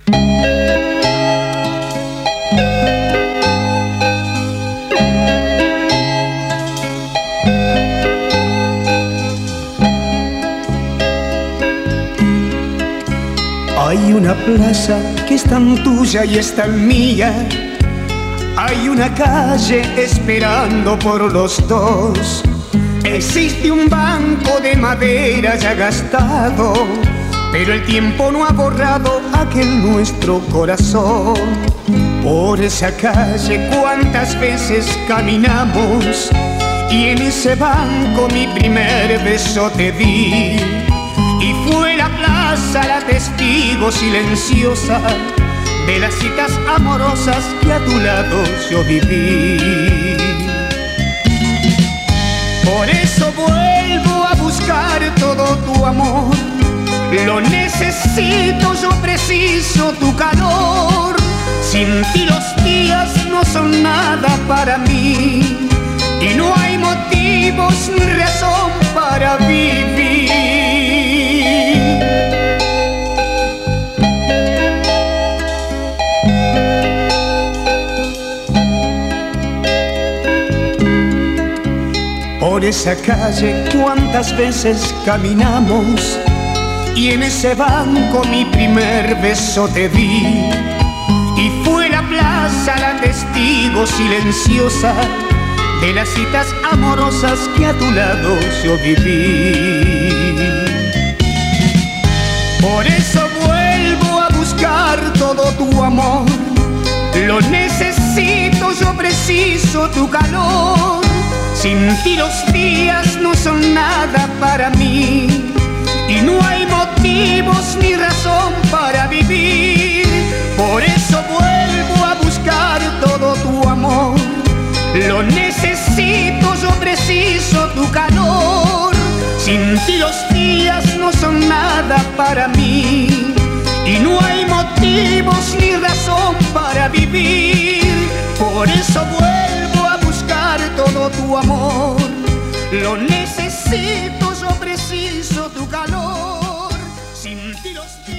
Hay una plaza que es tan tuya y es tan mía. Hay una calle esperando por los dos. Existe un banco de madera ya gastado, pero el tiempo no ha borrado aquel nuestro corazón. Por esa calle cuántas veces caminamos, y en ese banco mi primer beso te di. Y fue la plaza la testigo silenciosa de las citas amorosas que a tu lado yo viví. Por eso vuelvo a buscar todo tu amor. Lo necesito, yo preciso tu calor. Sin ti los días no son nada para mí, y no hay motivos ni razón para vivir. Por esa calle cuántas veces caminamos, y en ese banco mi primer beso te di. Y fue la plaza la testigo silenciosa de las citas amorosas que a tu lado yo viví. Por eso vuelvo a buscar todo tu amor. Lo necesito, yo preciso tu calor. Sin ti los días no son nada para mí, y no hay motivos ni razón para vivir. Por eso vuelvo a buscar todo tu amor. Lo necesito, yo preciso tu calor. Sin ti los días no son nada para mí, y no hay motivos ni razón para vivir. Por eso vuelvo a buscar todo tu amor. Lo necesito, yo preciso tu calor. Sin ti los días